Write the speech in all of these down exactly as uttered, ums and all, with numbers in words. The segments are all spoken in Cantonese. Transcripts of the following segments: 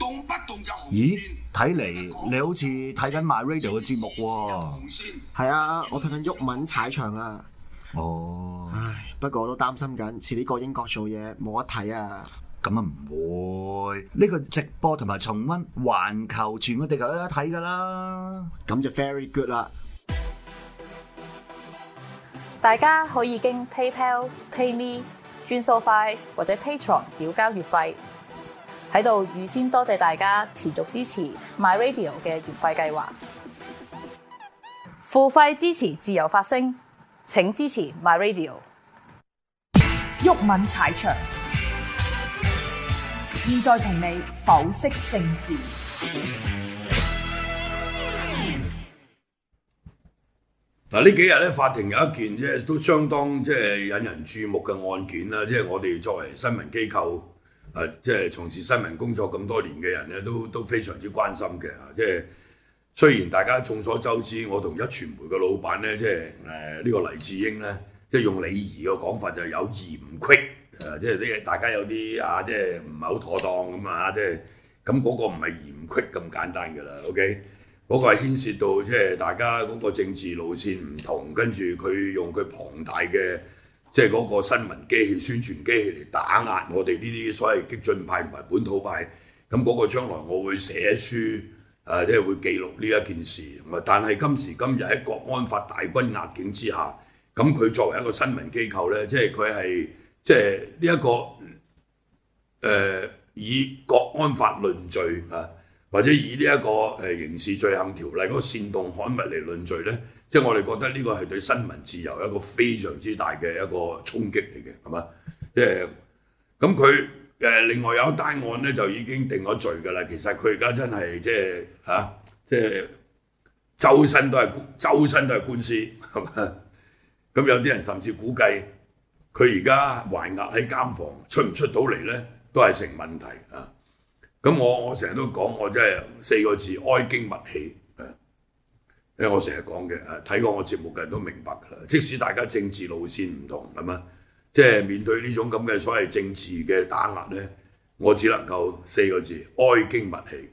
動不動就紅咦線。 睇嚟你好似睇緊 My Radio 嘅節目喎。 係啊，我睇緊毓民踩場啊。 哦， 唉，不過我都擔心緊，遲啲過英國做嘢冇得睇啊。 咁啊唔會，呢個直播同埋重溫，環球全個地球都有得睇㗎啦。 咁就 very good 啦。 大家可以經 PayPal、PayMe、轉數快或者 Patreon 繳交月費。喺度預先多謝大家持續支持 My Radio 嘅月費計劃。付費支持自由發聲，請支持 My Radio。 毓民踩場，現在同你剖析政治。 嗱，呢幾日咧，法庭有一件即係都相當即係引人注目嘅案件啦。即係我哋作為新聞機構，誒即係從事新聞工作咁多年嘅人咧，都都非常之關心嘅。即係雖然大家眾所周知，我同一傳媒嘅老闆咧，即係誒呢個黎智英咧，即係用李儀嘅講法就有意唔 quick， 誒即係呢大家有啲啊，即係唔係好妥當咁啊，即係咁嗰個唔係嫌 quick 咁簡單㗎啦。OK。嗰個係牽涉到即係大家嗰個政治路線唔同，跟住佢用佢龐大嘅即係嗰個新聞機器、宣傳機器嚟打壓我哋呢啲所謂激進派同埋本土派。咁嗰個將來我會寫書，誒、呃、即係會記錄呢一件事。但係今時今日喺國安法大軍壓境之下，咁佢作為一個新聞機構咧，即係佢係即係呢一個誒、呃、以國安法論罪啊。或者以呢一個誒刑事罪行條例嗰個煽動刊物嚟論罪咧，即係我哋覺得呢個係對新聞自由一個非常之大嘅一個衝擊嚟嘅，係嘛？即係咁佢誒另外有一單案咧就已經定咗罪㗎啦。其實佢而家真係即係嚇，即係周身都係周身都係官司，係嘛？咁有啲人甚至估計佢而家還押喺監房，出唔出到嚟咧都係成問題啊！咁我我成日都講，我真係四個字哀矜勿喜，因為我成日講嘅誒，睇過我節目嘅人都明白㗎啦。即使大家政治路線唔同，係嘛，即係面對呢種咁嘅所謂政治嘅打壓咧，我只能夠四個字哀矜勿喜。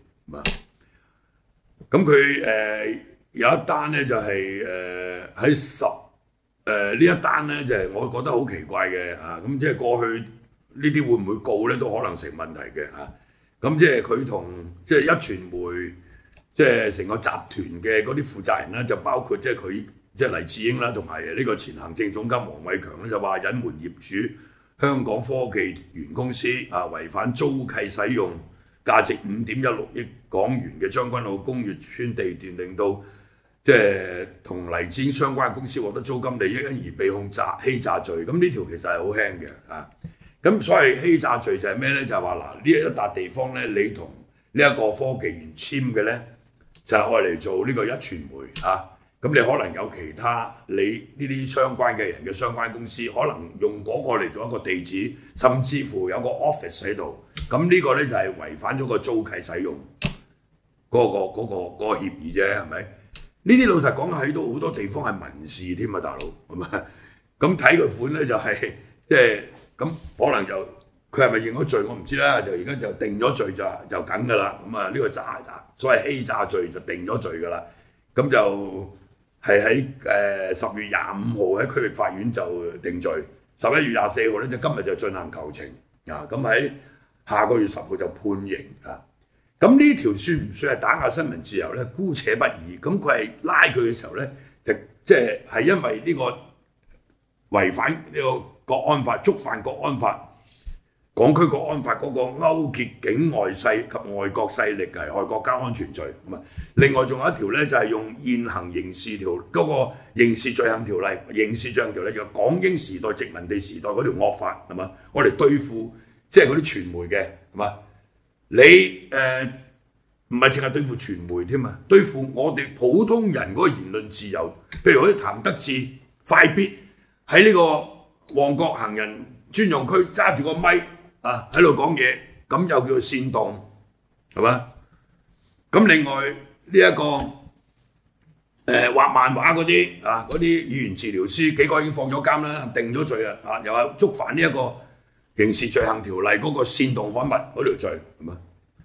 咁佢誒有一單咧就係誒喺十誒呢一單咧就係、是、我覺得好奇怪嘅啊！咁即係過去呢啲會唔會告咧都可能成問題嘅啊！咁即係佢同即係一傳媒，即係成個集團嘅嗰啲負責人啦，就包括即係佢即係黎智英啦，同埋呢個前行政總監黃偉強咧，就話隱瞞業主香港科技園公司啊違反租契使用價值五點一六億港元嘅將軍澳工業村地段，令到即係同黎智英相關嘅公司獲得租金利益，因而被控詐欺詐罪。咁呢條其實係好輕嘅啊。咁所謂欺詐罪就係咩咧？就係話嗱，呢一笪地方咧，你同呢一個科技園簽嘅咧，就係愛嚟做呢個一傳媒啊。咁你可能有其他你呢啲相關嘅人嘅相關公司，可能用嗰個嚟做一個地址，甚至乎有個 office 喺度。咁呢個咧就係違反咗個租契使用嗰、嗰個嗰、嗰個嗰、嗰個協議啫，係咪？呢啲老實講喺到好多地方係民事添啊，大佬係咪？咁睇個款咧就係、係、即係。咁可能就佢係咪認咗罪我唔知啦，就而家就定咗罪就就緊㗎啦。咁啊呢個詐所謂欺詐罪就定咗罪㗎啦。咁就係喺誒十月廿五號喺區域法院就定罪，十一月廿四號咧就今日就進行求情啊。咁喺下個月十號就判刑啊。咁呢條算唔算係打壓新聞自由咧？姑且不議。咁佢係拉佢嘅時候咧，就即係係因為呢個違反呢個國安法，觸犯國安法、港區國安法嗰個勾結境外勢及外國勢力危害國家安全罪。咁啊，另外仲有一條咧就係、是、用現行刑事條嗰、那個刑事罪行條例，刑事罪行條例就港英時代殖民地時代嗰條惡法係嘛，我哋對付即係嗰啲傳媒嘅係嘛，你誒唔係淨係對付傳媒添啊，對付我哋普通人嗰個言論自由，譬如好似譚得志、快必喺呢個旺角行人專用區揸住個咪啊喺度講嘢，咁又叫做煽動，係嘛？咁另外呢、這、一個誒、呃、畫漫畫嗰啲啊，嗰啲語言治療師幾個已經放咗監啦，定咗罪啊，啊又係觸犯呢一個刑事罪行條例嗰個煽動刊物嗰條罪，係嘛？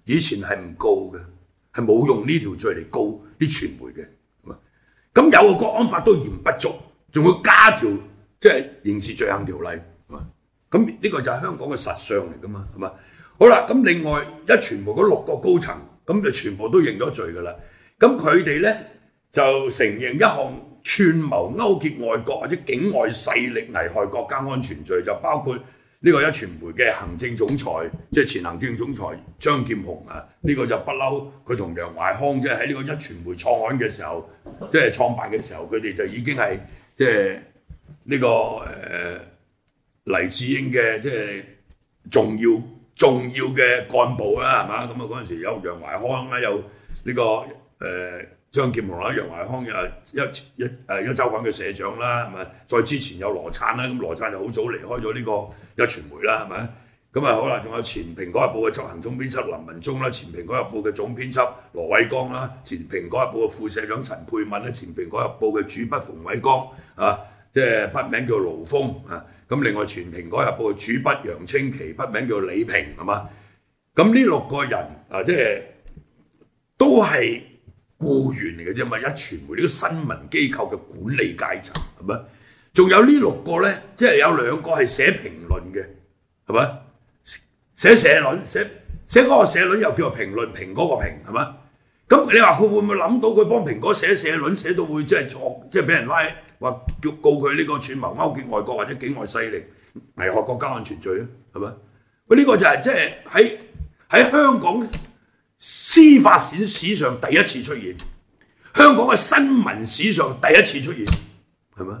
以前係唔告嘅，係冇用呢條罪嚟告啲傳媒嘅。咁有個國安法都嫌不足，仲要加條即係刑事罪行條例。咁呢個就係香港嘅實相嚟噶嘛，係嘛？好啦，咁另外一傳媒嗰六個高層，咁就全部都認咗罪噶啦。咁佢哋咧就承認一項串謀勾結外國或者境外勢力危害國家安全罪，就包括呢個一傳媒嘅行政總裁，即係前行政總裁張劍虹啊，呢、這個就不嬲，佢同楊懷康即係喺呢個一傳媒創刊嘅時候，即係創辦嘅時候，佢哋就已經係即係呢個誒、呃、黎智英嘅即係重要重要嘅幹部啦，係嘛？咁啊嗰陣時有楊懷康啦，有呢、這個誒。呃張劍虹啦、楊懷康又一一誒一週刊嘅社長啦，係咪？再之前有羅燦啦，咁羅燦就好早離開咗呢個一傳媒啦，係咪？咁啊好啦，仲有前《蘋果日報》嘅執行總編輯林文忠啦，前《蘋果日報》嘅總編輯羅偉光啦，前《蘋果日報》嘅副社長陳佩敏啦，前《蘋果日報》嘅主筆馮偉光啊，即係筆名叫盧峰啊。咁另外前《蘋果日報》嘅主筆楊清奇，筆名叫李平，係嘛？咁呢六個人啊，即係都係僱員嚟嘅啫嘛，一傳媒呢個新聞機構嘅管理階層係咪？仲有呢六個咧，即係有兩個係寫評論嘅，係咪？寫社論，寫寫嗰個社論又叫做評論，評嗰個評係咪？咁你話佢會唔會諗到佢幫蘋果寫社論寫到會即係錯，即係俾人拉話叫告佢呢個串謀勾結外國或者境外勢力危害國家安全罪咧？係咪？喂，呢個就係即係喺喺香港司法史史上第一次出現，香港嘅新聞史上第一次出現，係咪？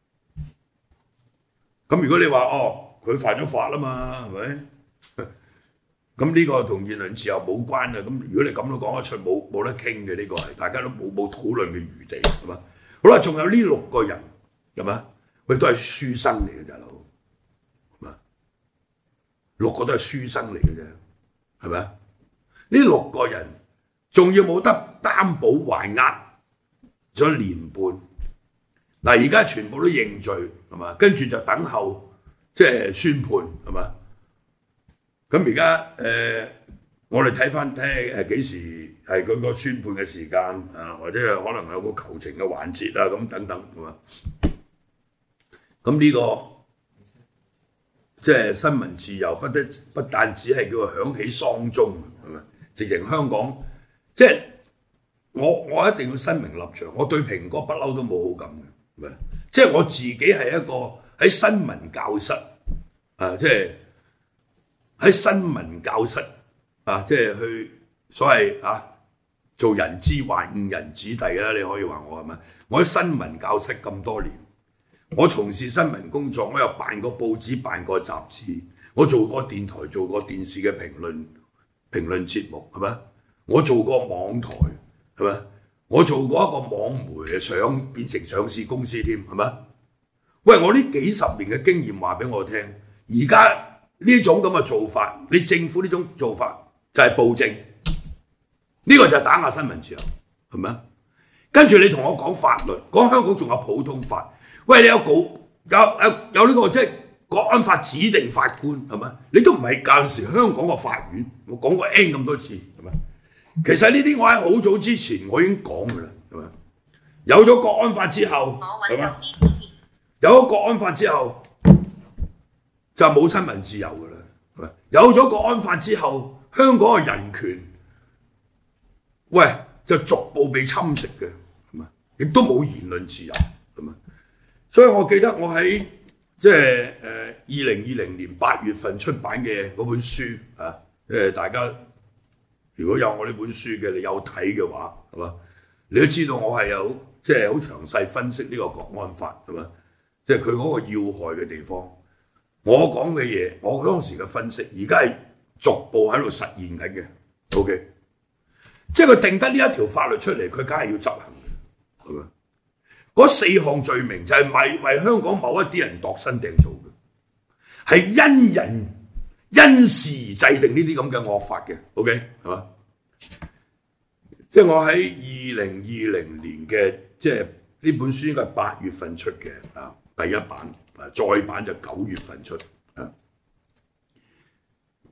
咁如果你話哦，佢犯咗法啦嘛，係咪？咁呢個同言論自由冇關啊！咁如果你咁都講得出，冇冇得傾嘅呢個係大家都冇冇討論嘅餘地，係嘛？好啦，仲有呢六個人，係嘛？佢都係書生嚟嘅，大佬，係嘛？六個都係書生嚟嘅啫，係咪？呢六個人仲要冇得擔保還押咗年半，嗱而家全部都認罪，係嘛？跟住就等候即係宣判，係嘛？咁而家誒，我哋睇翻睇誒幾時係佢個宣判嘅時間啊，或者係可能有個求情嘅環節啊，咁等等係嘛？咁呢、這個即係新聞自由不得不但只係叫做響起喪鐘，係咪？直情香港即係我我一定要申明立場，我對蘋果不嬲都冇好感嘅，係咪？即係我自己係一個喺新聞教室啊，即係。喺新聞教室啊，即係去所謂啊做人之患誤人子弟啦，你可以話我係咪？我喺新聞教室咁多年，我從事新聞工作，我又辦過報紙、辦過雜誌，我做過電台、做過電視嘅評論評論節目，係咪？我做過網台，係咪？我做過一個網媒，想變成上市公司添，係咪？喂，我呢幾十年嘅經驗話俾我聽，而家。呢種咁嘅做法，你政府呢種做法就係暴政，呢、這個就係打壓新聞自由，係咪啊？跟住你同我講法律，講香港仲有普通法，喂，你有告有有有呢、這個即係國安法指定法官，係咪？你都唔係舊時香港個法院，我講過 N 咁多次，係咪？其實呢啲我喺好早之前我已經講㗎啦，係咪？有咗國安法之後，係咪？有咗國安法之後。就冇新聞自由㗎啦，係咪？有咗國安法之後，香港嘅人權，喂就逐步被侵蝕嘅，係咪？亦都冇言論自由，係咪？所以我記得我喺即係誒二零二零年八月份出版嘅嗰本書啊，誒大家如果有我呢本書嘅，你有睇嘅話，係嘛？你都知道我係有即係好詳細分析呢個國安法，係嘛？即係佢嗰個要害嘅地方。我講嘅嘢，我當時嘅分析，而家係逐步喺度實現緊嘅。OK， 即係佢定得呢一條法律出嚟，佢梗係要執行嘅，係咪？嗰四項罪名就係為為香港某一啲人度身訂造嘅，係因人因事而制定呢啲咁嘅惡法嘅。OK， 係嘛？即係我喺二零二零年嘅，即係呢本書應該係八月份出嘅啊，第一版。再版就九月份出，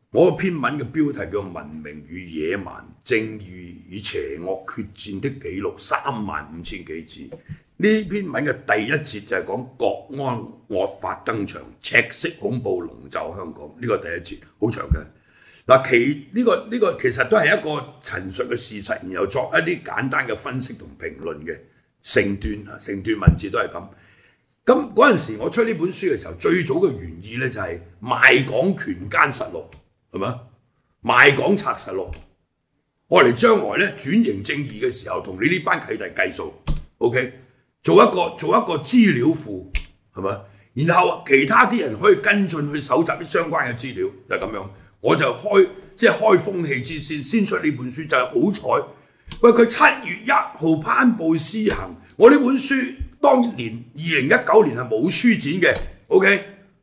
我篇文嘅標題叫《文明與野蠻、正義與邪惡決戰的紀錄》，三萬五千幾字。呢篇文嘅第一節就係講國安惡法登場，赤色恐怖籠罩香港。呢、這個第一節好長嘅。嗱，其呢、這個呢、這個其實都係一個陳述嘅事實，然後作一啲簡單嘅分析同評論嘅成段啊，成段文字都係咁。咁嗰陣時我出呢本書嘅時候，最早嘅原意咧就係賣港權奸實錄，係咪？賣港賊實錄，我哋將來咧轉型正義嘅時候，同你呢班契弟計數 ，OK， 做一個做一個資料庫，係咪？然後其他啲人可以跟進去搜集啲相關嘅資料，就係、是、咁樣。我就開即係開風氣之先，先出呢本書，就係好彩。喂，佢七月一號頒布施行，我呢本書當年二零一九年係冇書展嘅 ，OK。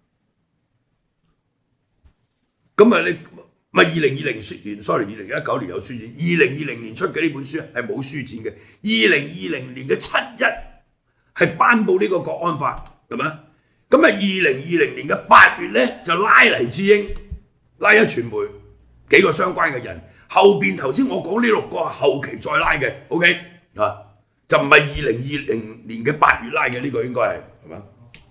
咁啊，你咪二零二零年 ，sorry， 二零一九年有書展，二零二零年出嘅呢本書係冇書展嘅。二零二零年嘅七一係頒布呢個國安法，係咪？咁啊，二零二零年嘅八月咧就拉黎智英。拉一傳媒幾個相關嘅人，後邊頭先我講呢六個係後期再拉嘅 ，OK 啊，就唔係二零二零年嘅八月拉嘅，呢、這個應該係係嘛？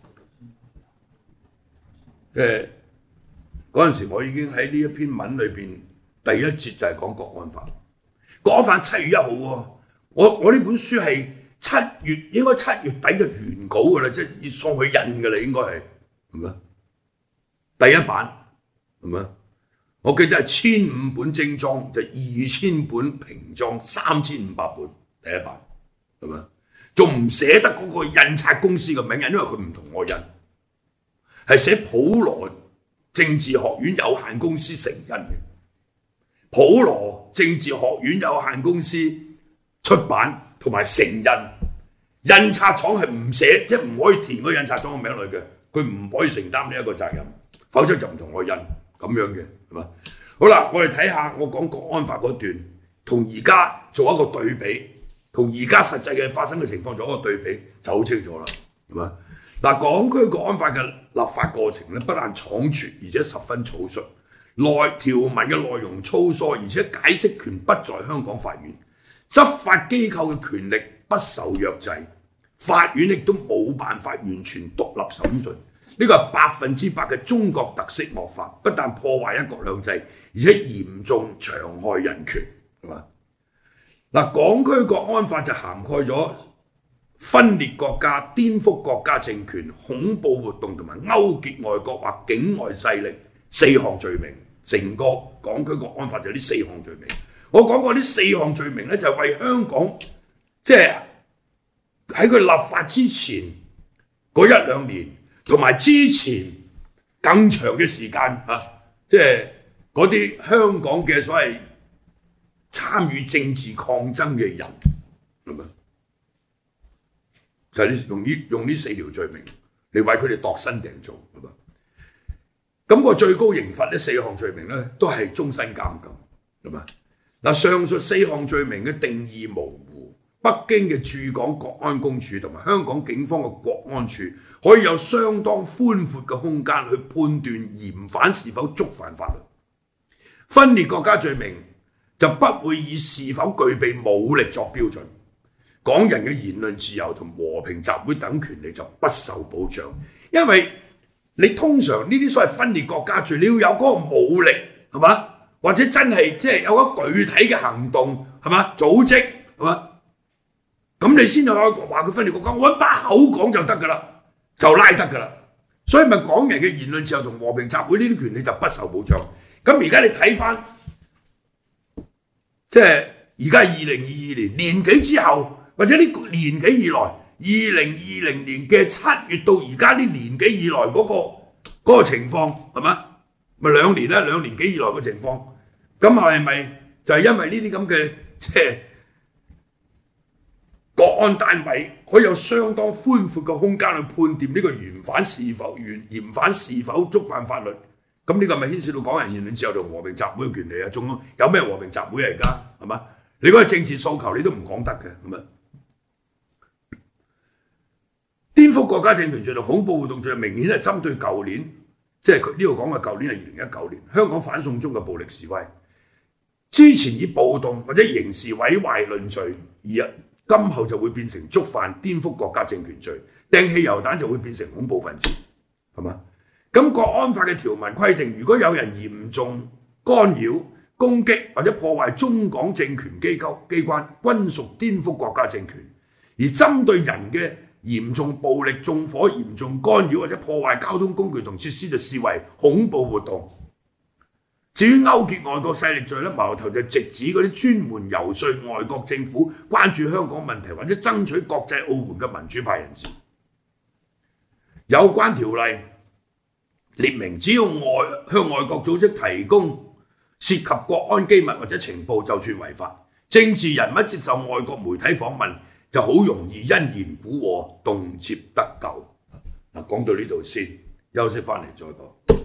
誒嗰陣時我已經喺呢一篇文裏邊第一節就係講國安法，國安法七月一號喎，我我呢本書係七月應該七月底就完稿㗎啦，即係要送去印㗎啦，應該係係咪？第一版。係咪？我記得係千五本精裝，就二千本平裝，三千五百本第一版，係咪？仲唔寫得嗰個印刷公司嘅名人，因為佢唔同我印，係寫普羅政治學院有限公司成印嘅。普羅政治學院有限公司出版同埋成印，印刷廠係唔寫，即係唔可以填嗰印刷廠嘅名落去嘅，佢唔可以承擔呢一個責任，否則就唔同我印。咁樣嘅係嘛？好啦，我哋睇下我講國安法嗰段，同而家做一個對比，同而家實際嘅發生嘅情況做一個對比，就好清楚啦，係嘛？嗱，港區國安法嘅立法過程咧，不但倉促，而且十分草率，內條文嘅內容粗疏，而且解釋權不在香港法院，執法機構嘅權力不受約制，法院亦都冇辦法完全獨立審訊。呢個係百分之百嘅中國特色惡法，不但破壞一國兩制，而且嚴重傷害人權，係嘛？嗱，港區國安法就涵蓋咗分裂國家、顛覆國家政權、恐怖活動同埋勾結外國或境外勢力四項罪名。成個港區國安法就係呢四項罪名。我講過呢四項罪名咧，就係為香港即係喺佢立法之前嗰一兩年。同埋之前更長嘅時間啊，即係嗰啲香港嘅所謂參與政治抗爭嘅人，係咪？就係、是、用呢用呢四條罪名嚟為佢哋度身訂造，係咪？咁、那個最高刑罰呢四項罪名咧，都係終身監禁，係咪？嗱，上述四項罪名嘅定義模糊，北京嘅駐港國安公署同埋香港警方嘅國安處可以有相當寬闊嘅空間去判斷嫌犯是否觸犯法律。分裂國家罪名就不會以是否具備武力作標準。港人嘅言論自由同和平集會等權利就不受保障，因為你通常呢啲所謂分裂國家罪，你要有嗰個武力係嘛，或者真係即係有一個具體嘅行動係嘛，組織係嘛，咁你先有話佢分裂國家，我一把口講就得㗎啦。就拉得㗎啦，所以咪港人嘅言論自由同和平集會呢啲權利就不受保障。咁而家你睇翻，即係而家二零二二年年幾之後，或者呢年幾以來，二零二零年嘅七月到而家呢年幾以來嗰、嗰個嗰個情況係嘛？咪兩年啦，兩年幾以來嘅情況，咁係咪就係因為呢啲咁嘅即係？國安單位可以有相當寬闊嘅空間去判斷呢個嫌犯是否嫌犯是否觸犯法律，咁呢個咪牽涉到港人言論自由同和平集會嘅權利啊？仲有咩和平集會啊？而家係嘛？你嗰個政治訴求你都唔講得嘅，係咪？顛覆國家政權罪同恐怖活動罪明顯係針對舊年即係佢呢度講嘅舊年係二零一九年，香港反送中嘅暴力示威，之前以暴動或者刑事毀壞論罪，而今後就會變成觸犯顛覆國家政權罪，掟汽油彈就會變成恐怖分子，係嘛？咁國安法嘅條文規定，如果有人嚴重干擾、攻擊或者破壞中港政權機構機關，均屬顛覆國家政權。而針對人嘅嚴重暴力、縱火、嚴重干擾或者破壞交通工具同設施，就視為恐怖活動。至於勾結外國勢力罪咧，矛頭就直指嗰啲專門遊說外國政府關注香港問題或者爭取國際奧援嘅民主派人士。有關條例列明，只要外向外國組織提供涉及國安機密或者情報，就算違法。政治人物接受外國媒體訪問，就好容易因言蠱禍，動輒得咎。嗱，講到呢度先，休息翻嚟再講。